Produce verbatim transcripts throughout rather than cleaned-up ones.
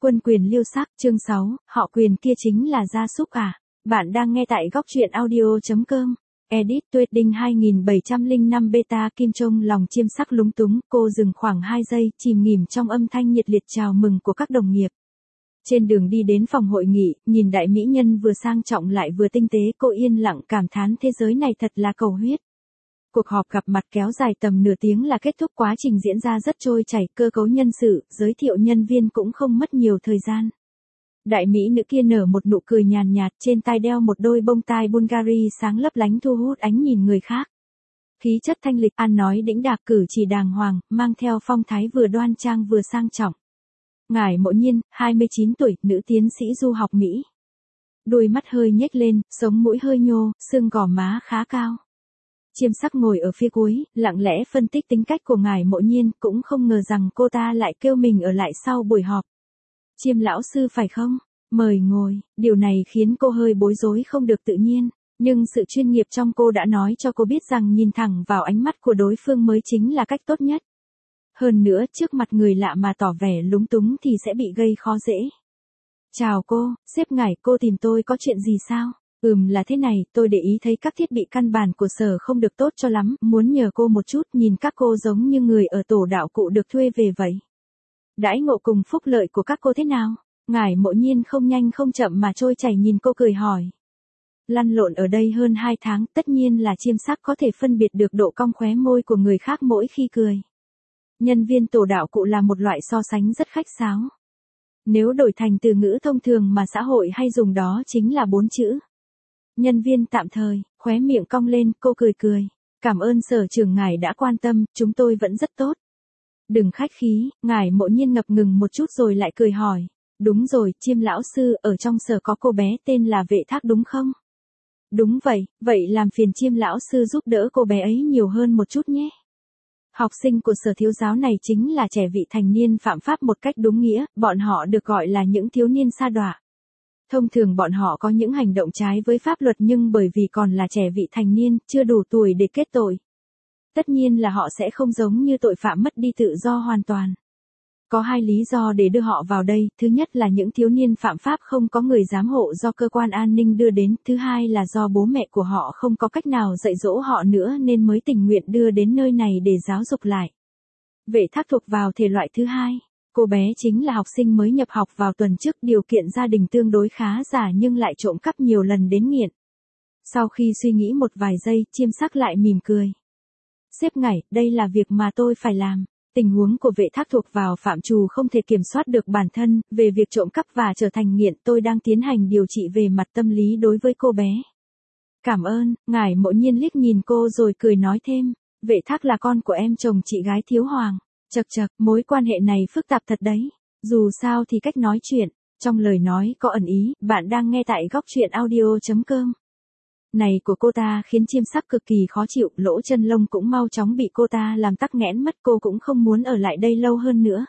Quân quyền liêu sắc, chương sáu, họ Quyền kia chính là gia súc à? Bạn đang nghe tại góc truyện audio chấm com. Edit tuyệt đinh hai nghìn bảy trăm lẻ năm beta Kim Trông lòng chiêm sắc lúng túng, cô dừng khoảng hai giây, chìm nghỉm trong âm thanh nhiệt liệt chào mừng của các đồng nghiệp. Trên đường đi đến phòng hội nghị, nhìn đại mỹ nhân vừa sang trọng lại vừa tinh tế, cô yên lặng cảm thán thế giới này thật là cầu huyết. Cuộc họp gặp mặt kéo dài tầm nửa tiếng là kết thúc, quá trình diễn ra rất trôi chảy, cơ cấu nhân sự, giới thiệu nhân viên cũng không mất nhiều thời gian. Đại mỹ nữ kia nở một nụ cười nhàn nhạt, trên tai đeo một đôi bông tai Bulgari sáng lấp lánh thu hút ánh nhìn người khác. Khí chất thanh lịch, ăn nói đĩnh đạc, cử chỉ đàng hoàng, mang theo phong thái vừa đoan trang vừa sang trọng. Ngải Mộ Nhiên, hai mươi chín tuổi, nữ tiến sĩ du học Mỹ. Đôi mắt hơi nhếch lên, sống mũi hơi nhô, xương gò má khá cao. Chiêm sắc ngồi ở phía cuối, lặng lẽ phân tích tính cách của Ngải Mộ Nhiên, cũng không ngờ rằng cô ta lại kêu mình ở lại sau buổi họp. Chiêm lão sư phải không? Mời ngồi. Điều này khiến cô hơi bối rối, không được tự nhiên. Nhưng sự chuyên nghiệp trong cô đã nói cho cô biết rằng nhìn thẳng vào ánh mắt của đối phương mới chính là cách tốt nhất. Hơn nữa, trước mặt người lạ mà tỏ vẻ lúng túng thì sẽ bị gây khó dễ. Chào cô, sếp Ngải, cô tìm tôi có chuyện gì sao? Ừm là thế này, tôi để ý thấy các thiết bị căn bản của sở không được tốt cho lắm, muốn nhờ cô một chút, nhìn các cô giống như người ở tổ đạo cụ được thuê về vậy. Đãi ngộ cùng phúc lợi của các cô thế nào? Ngải Mộ Nhiên không nhanh không chậm mà trôi chảy nhìn cô cười hỏi. Lăn lộn ở đây hơn hai tháng, tất nhiên là chiêm sắc có thể phân biệt được độ cong khóe môi của người khác mỗi khi cười. Nhân viên tổ đạo cụ là một loại so sánh rất khách sáo. Nếu đổi thành từ ngữ thông thường mà xã hội hay dùng đó chính là bốn chữ. Nhân viên tạm thời, khóe miệng cong lên, cô cười cười. Cảm ơn sở trưởng ngài đã quan tâm, chúng tôi vẫn rất tốt. Đừng khách khí, Ngải Mộ Nhiên ngập ngừng một chút rồi lại cười hỏi. Đúng rồi, Chiêm lão sư, ở trong sở có cô bé tên là Vệ Thác đúng không? Đúng vậy, vậy làm phiền Chiêm lão sư giúp đỡ cô bé ấy nhiều hơn một chút nhé. Học sinh của sở thiếu giáo này chính là trẻ vị thành niên phạm pháp một cách đúng nghĩa, bọn họ được gọi là những thiếu niên sa đọa. Thông thường bọn họ có những hành động trái với pháp luật nhưng bởi vì còn là trẻ vị thành niên, chưa đủ tuổi để kết tội. Tất nhiên là họ sẽ không giống như tội phạm mất đi tự do hoàn toàn. Có hai lý do để đưa họ vào đây, thứ nhất là những thiếu niên phạm pháp không có người giám hộ do cơ quan an ninh đưa đến, thứ hai là do bố mẹ của họ không có cách nào dạy dỗ họ nữa nên mới tình nguyện đưa đến nơi này để giáo dục lại. Vệ Thác thuộc vào thể loại thứ hai. Cô bé chính là học sinh mới nhập học vào tuần trước, điều kiện gia đình tương đối khá giả nhưng lại trộm cắp nhiều lần đến nghiện. Sau khi suy nghĩ một vài giây, chiêm sắc lại mỉm cười. Sếp Ngải, đây là việc mà tôi phải làm. Tình huống của Vệ Thác thuộc vào phạm trù không thể kiểm soát được bản thân, về việc trộm cắp và trở thành nghiện tôi đang tiến hành điều trị về mặt tâm lý đối với cô bé. Cảm ơn, Ngải Mộ Nhiên liếc nhìn cô rồi cười nói thêm. Vệ Thác là con của em chồng chị gái Thiếu Hoàng. Chật chật, mối quan hệ này phức tạp thật đấy. Dù sao thì cách nói chuyện, trong lời nói có ẩn ý, bạn đang nghe tại góc truyện audio chấm com. Này của cô ta khiến chiêm sắc cực kỳ khó chịu, lỗ chân lông cũng mau chóng bị cô ta làm tắc nghẽn mất, cô cũng không muốn ở lại đây lâu hơn nữa.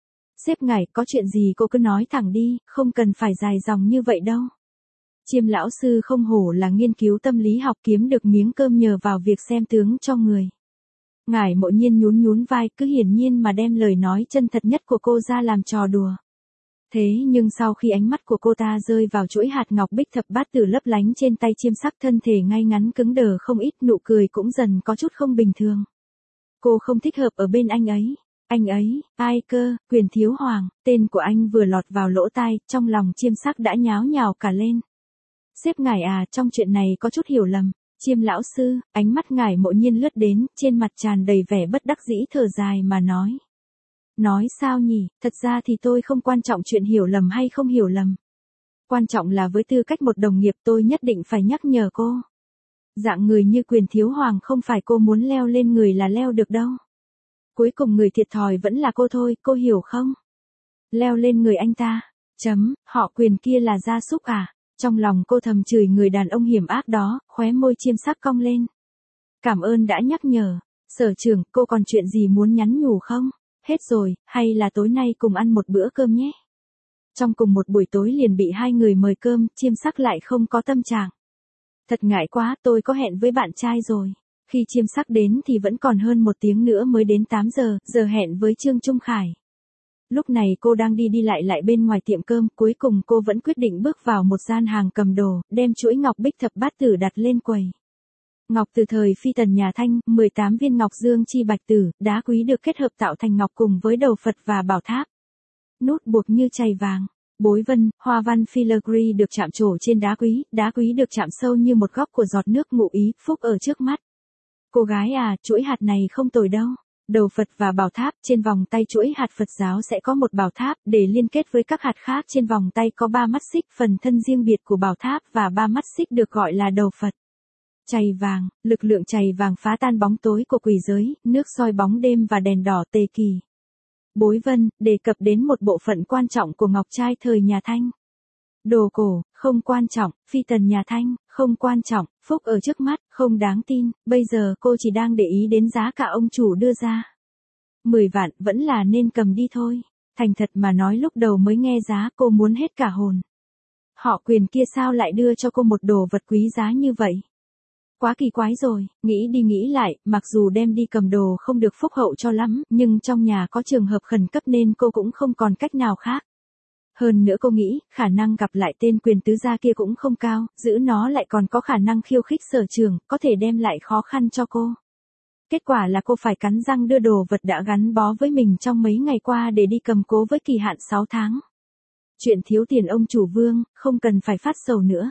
Sếp Ngải, có chuyện gì cô cứ nói thẳng đi, không cần phải dài dòng như vậy đâu. Chiêm lão sư không hổ là nghiên cứu tâm lý học, kiếm được miếng cơm nhờ vào việc xem tướng cho người. Ngải Mộ Nhiên nhún nhún vai, cứ hiển nhiên mà đem lời nói chân thật nhất của cô ra làm trò đùa. Thế nhưng sau khi ánh mắt của cô ta rơi vào chuỗi hạt ngọc bích thập bát tử lấp lánh trên tay chiêm sắc, thân thể ngay ngắn cứng đờ không ít, nụ cười cũng dần có chút không bình thường. Cô không thích hợp ở bên anh ấy. Anh ấy, ai cơ? Quyền Thiếu Hoàng, tên của anh vừa lọt vào lỗ tai, trong lòng chiêm sắc đã nháo nhào cả lên. Sếp Ngải à, trong chuyện này có chút hiểu lầm. Chiêm lão sư, ánh mắt Ngải Mộ Nhiên lướt đến, trên mặt tràn đầy vẻ bất đắc dĩ thở dài mà nói. Nói sao nhỉ, thật ra thì tôi không quan trọng chuyện hiểu lầm hay không hiểu lầm. Quan trọng là với tư cách một đồng nghiệp tôi nhất định phải nhắc nhở cô. Dạng người như Quyền Thiếu Hoàng không phải cô muốn leo lên người là leo được đâu. Cuối cùng người thiệt thòi vẫn là cô thôi, cô hiểu không? Leo lên người anh ta. Chấm, họ Quyền kia là gia súc à? Trong lòng cô thầm chửi người đàn ông hiểm ác đó, khóe môi chiêm sắc cong lên. Cảm ơn đã nhắc nhở. Sở trưởng, cô còn chuyện gì muốn nhắn nhủ không? Hết rồi, hay là tối nay cùng ăn một bữa cơm nhé. Trong cùng một buổi tối liền bị hai người mời cơm, chiêm sắc lại không có tâm trạng. Thật ngại quá, tôi có hẹn với bạn trai rồi. Khi chiêm sắc đến thì vẫn còn hơn một tiếng nữa mới đến tám giờ, giờ hẹn với Trương Trung Khải. Lúc này cô đang đi đi lại lại bên ngoài tiệm cơm, cuối cùng cô vẫn quyết định bước vào một gian hàng cầm đồ, đem chuỗi ngọc bích thập bát tử đặt lên quầy. Ngọc từ thời phi tần nhà Thanh, mười tám viên ngọc dương chi bạch tử, đá quý được kết hợp tạo thành ngọc cùng với đầu Phật và bảo tháp. Nút buộc như chày vàng. Bối vân, hoa văn filigree được chạm trổ trên đá quý, đá quý được chạm sâu như một góc của giọt nước ngụ ý, phúc ở trước mắt. Cô gái à, chuỗi hạt này không tồi đâu. Đầu Phật và bảo tháp, trên vòng tay chuỗi hạt Phật giáo sẽ có một bảo tháp, để liên kết với các hạt khác trên vòng tay có ba mắt xích, phần thân riêng biệt của bảo tháp và ba mắt xích được gọi là đầu Phật. Chày vàng, lực lượng chày vàng phá tan bóng tối của quỷ giới, nước soi bóng đêm và đèn đỏ tề kỳ. Bối vân, đề cập đến một bộ phận quan trọng của ngọc trai thời nhà Thanh. Đồ cổ, không quan trọng, phi tần nhà Thanh, không quan trọng, phúc ở trước mắt, không đáng tin, bây giờ cô chỉ đang để ý đến giá cả ông chủ đưa ra. Mười vạn, vẫn là nên cầm đi thôi. Thành thật mà nói lúc đầu mới nghe giá cô muốn hết cả hồn. Họ Quyền kia sao lại đưa cho cô một đồ vật quý giá như vậy? Quá kỳ quái rồi, nghĩ đi nghĩ lại, mặc dù đem đi cầm đồ không được phúc hậu cho lắm, nhưng trong nhà có trường hợp khẩn cấp nên cô cũng không còn cách nào khác. Hơn nữa cô nghĩ, khả năng gặp lại tên Quyền tứ gia kia cũng không cao, giữ nó lại còn có khả năng khiêu khích sở trường, có thể đem lại khó khăn cho cô. Kết quả là cô phải cắn răng đưa đồ vật đã gắn bó với mình trong mấy ngày qua để đi cầm cố với kỳ hạn sáu tháng. Chuyện thiếu tiền ông chủ Vương, không cần phải phát sầu nữa.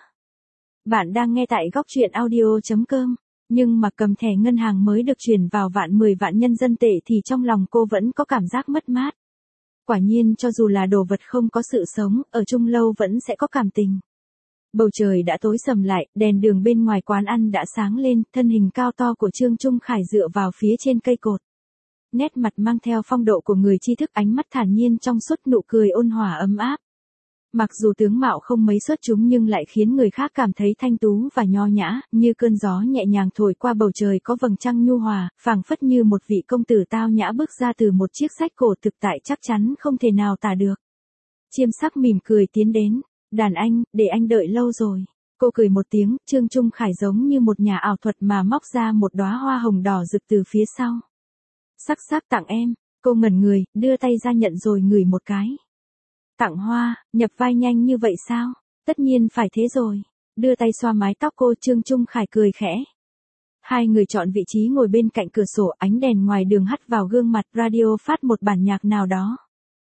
Bạn đang nghe tại góc truyện audio chấm com, nhưng mà cầm thẻ ngân hàng mới được chuyển vào vạn mười vạn nhân dân tệ thì trong lòng cô vẫn có cảm giác mất mát. Quả nhiên cho dù là đồ vật không có sự sống, ở chung lâu vẫn sẽ có cảm tình. Bầu trời đã tối sầm lại, đèn đường bên ngoài quán ăn đã sáng lên, thân hình cao to của Trương Trung Khải dựa vào phía trên cây cột. Nét mặt mang theo phong độ của người tri thức, ánh mắt thản nhiên trong suốt, nụ cười ôn hòa ấm áp. Mặc dù tướng mạo không mấy xuất chúng nhưng lại khiến người khác cảm thấy thanh tú và nho nhã, như cơn gió nhẹ nhàng thổi qua bầu trời có vầng trăng nhu hòa, phảng phất như một vị công tử tao nhã bước ra từ một chiếc sách cổ thực tại chắc chắn không thể nào tả được. Chiêm Sắc mỉm cười tiến đến, đàn anh, để anh đợi lâu rồi. Cô cười một tiếng, Trương Trung Khải giống như một nhà ảo thuật mà móc ra một đóa hoa hồng đỏ rực từ phía sau. Sắc sắc tặng em, cô ngẩn người, đưa tay ra nhận rồi ngửi một cái. Tặng hoa, nhập vai nhanh như vậy sao? Tất nhiên phải thế rồi. Đưa tay xoa mái tóc cô, Trương Trung Khải cười khẽ. Hai người chọn vị trí ngồi bên cạnh cửa sổ, ánh đèn ngoài đường hắt vào gương mặt, radio phát một bản nhạc nào đó.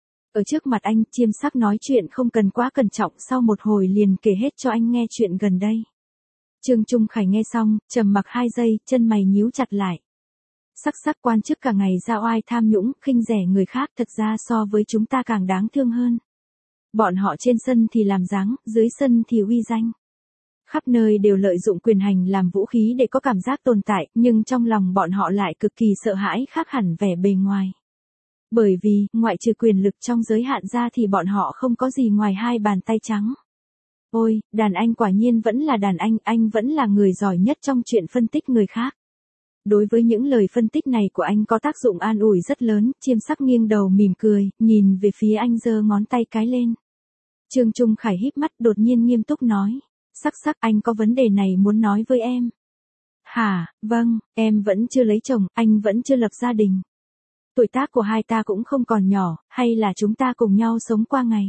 Ở trước mặt anh, Chiêm Sắc nói chuyện không cần quá cẩn trọng, sau một hồi liền kể hết cho anh nghe chuyện gần đây. Trương Trung Khải nghe xong, trầm mặc hai giây, chân mày nhíu chặt lại. Sắc sắc quan chức cả ngày ra oai tham nhũng, khinh rẻ người khác, thật ra so với chúng ta càng đáng thương hơn. Bọn họ trên sân thì làm dáng, dưới sân thì uy danh. Khắp nơi đều lợi dụng quyền hành làm vũ khí để có cảm giác tồn tại, nhưng trong lòng bọn họ lại cực kỳ sợ hãi, khác hẳn vẻ bề ngoài. Bởi vì, ngoại trừ quyền lực trong giới hạn ra thì bọn họ không có gì ngoài hai bàn tay trắng. Ôi, đàn anh quả nhiên vẫn là đàn anh, anh vẫn là người giỏi nhất trong chuyện phân tích người khác. Đối với những lời phân tích này của anh có tác dụng an ủi rất lớn, Chiêm Sắc nghiêng đầu mỉm cười, nhìn về phía anh giơ ngón tay cái lên. Trương Trung Khải híp mắt đột nhiên nghiêm túc nói. Sắc sắc, anh có vấn đề này muốn nói với em. Hả, vâng, em vẫn chưa lấy chồng, anh vẫn chưa lập gia đình. Tuổi tác của hai ta cũng không còn nhỏ, hay là chúng ta cùng nhau sống qua ngày.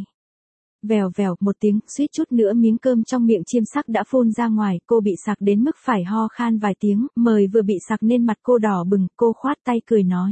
Vèo vèo một tiếng, suýt chút nữa miếng cơm trong miệng Chiêm Sắc đã phun ra ngoài, cô bị sặc đến mức phải ho khan vài tiếng, mời vừa bị sặc nên mặt cô đỏ bừng, cô khoát tay cười nói.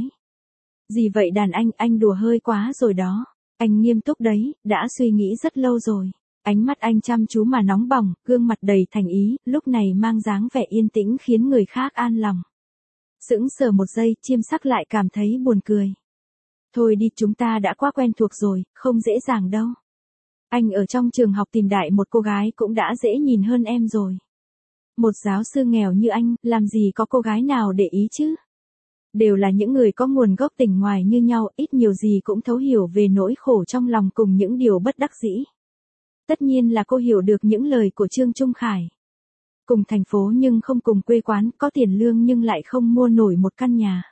Gì vậy đàn anh, anh đùa hơi quá rồi đó. Anh nghiêm túc đấy, đã suy nghĩ rất lâu rồi. Ánh mắt anh chăm chú mà nóng bỏng, gương mặt đầy thành ý, lúc này mang dáng vẻ yên tĩnh khiến người khác an lòng. Sững sờ một giây, Chiêm Sắc lại cảm thấy buồn cười. Thôi đi, chúng ta đã quá quen thuộc rồi, không dễ dàng đâu. Anh ở trong trường học tìm đại một cô gái cũng đã dễ nhìn hơn em rồi. Một giáo sư nghèo như anh, làm gì có cô gái nào để ý chứ? Đều là những người có nguồn gốc tỉnh ngoài như nhau, ít nhiều gì cũng thấu hiểu về nỗi khổ trong lòng cùng những điều bất đắc dĩ. Tất nhiên là cô hiểu được những lời của Trương Trung Khải. Cùng thành phố nhưng không cùng quê quán, có tiền lương nhưng lại không mua nổi một căn nhà.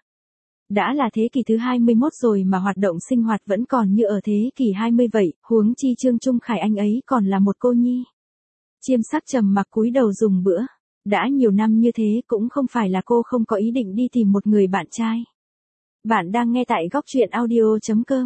Đã là thế kỷ thứ hai mươi mốt rồi mà hoạt động sinh hoạt vẫn còn như ở thế kỷ hai mươi vậy, huống chi Trương Trung Khải anh ấy còn là một cô nhi. Chiêm Sắc trầm mặc cúi đầu dùng bữa. Đã nhiều năm như thế cũng không phải là cô không có ý định đi tìm một người bạn trai. Bạn đang nghe tại góc truyện audio chấm com.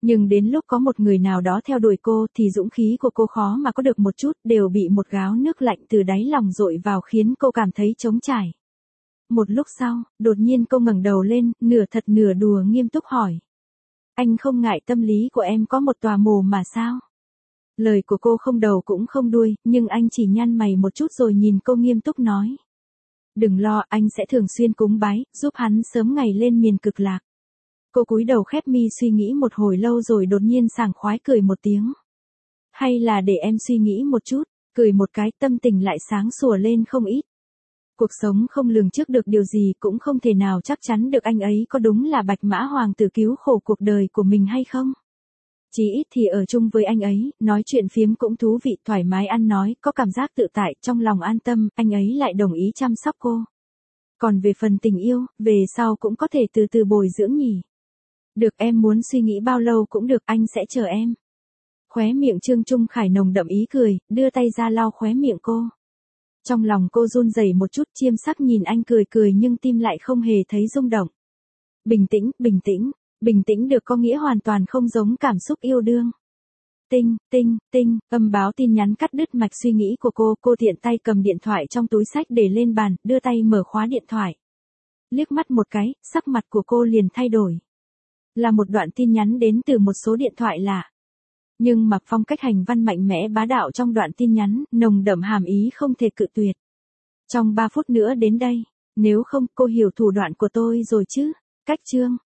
Nhưng đến lúc có một người nào đó theo đuổi cô thì dũng khí của cô khó mà có được một chút, đều bị một gáo nước lạnh từ đáy lòng dội vào khiến cô cảm thấy trống trải. Một lúc sau, đột nhiên cô ngẩng đầu lên, nửa thật nửa đùa nghiêm túc hỏi. Anh không ngại tâm lý của em có một tòa mồ mà sao? Lời của cô không đầu cũng không đuôi, nhưng anh chỉ nhăn mày một chút rồi nhìn cô nghiêm túc nói. Đừng lo, anh sẽ thường xuyên cúng bái, giúp hắn sớm ngày lên miền cực lạc. Cô cúi đầu khép mi suy nghĩ một hồi lâu rồi đột nhiên sảng khoái cười một tiếng. Hay là để em suy nghĩ một chút, cười một cái tâm tình lại sáng sủa lên không ít. Cuộc sống không lường trước được điều gì, cũng không thể nào chắc chắn được anh ấy có đúng là Bạch Mã Hoàng tử cứu khổ cuộc đời của mình hay không. Chí ít thì ở chung với anh ấy, nói chuyện phiếm cũng thú vị, thoải mái ăn nói, có cảm giác tự tại, trong lòng an tâm, anh ấy lại đồng ý chăm sóc cô. Còn về phần tình yêu, về sau cũng có thể từ từ bồi dưỡng nhỉ. Được, em muốn suy nghĩ bao lâu cũng được, anh sẽ chờ em. Khóe miệng Trương Trung Khải nồng đậm ý cười, đưa tay ra lau khóe miệng cô. Trong lòng cô run rẩy một chút, chiêm sắc nhìn anh cười cười nhưng tim lại không hề thấy rung động. Bình tĩnh, bình tĩnh, bình tĩnh được có nghĩa hoàn toàn không giống cảm xúc yêu đương. Tinh, tinh, tinh, âm báo tin nhắn cắt đứt mạch suy nghĩ của cô, cô tiện tay cầm điện thoại trong túi xách để lên bàn, đưa tay mở khóa điện thoại. Liếc mắt một cái, sắc mặt của cô liền thay đổi. Là một đoạn tin nhắn đến từ một số điện thoại lạ. Nhưng mà phong cách hành văn mạnh mẽ bá đạo trong đoạn tin nhắn, nồng đậm hàm ý không thể cự tuyệt. Trong ba phút nữa đến đây, nếu không cô hiểu thủ đoạn của tôi rồi chứ. Cách chương.